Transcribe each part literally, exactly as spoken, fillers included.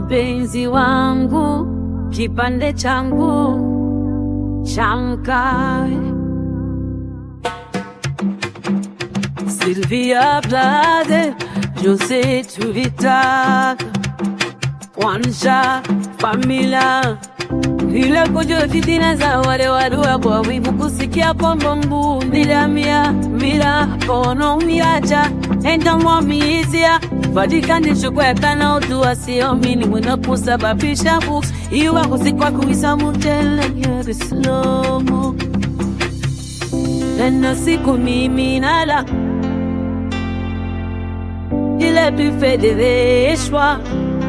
mpenzi wangu, kipande changu cha mkawe. Sylvia Plath, Jose Tulitaka, Wansha Familia, vile kujo fitina za wale wadua kwa wivu kusikia kombo mbu nilamia mila kono miacha enda mwamizia vadika nishukwe kana utuwa siyo mini mwena kusababisha buks iwa kusikwa kuwisa mutele nyebe slomo lena siku mimi nala ile buffet de veshwa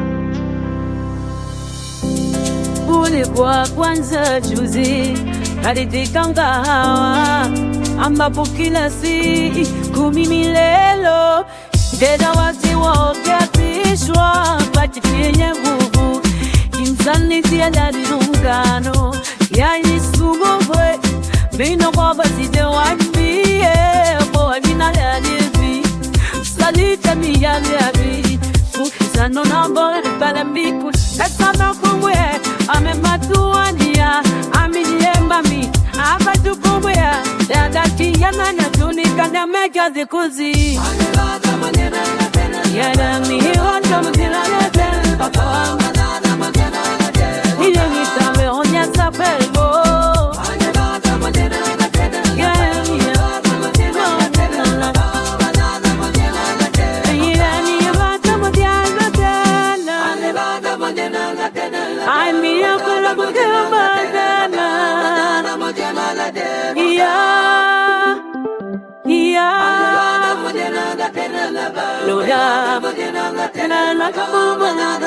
ulikuwa kwanza juzi karidika ngahawa ambapo kila siku mimi lelo deda wasi wogeapishwa pati kenye nguvu kimsani tia dari nungano ya inisugubwe bino kwa basite wambie kwa vina ya nevi salita miyali ya vi sano nambore pala miku kasama kumwe ame matuania aminiemba mi abatu kumwe dada kiyana na tunika na meka zikuzi yana mi wanta mtina lete papa ile mitame onya sapelbo I'm here for the good yeah, yeah, Loda,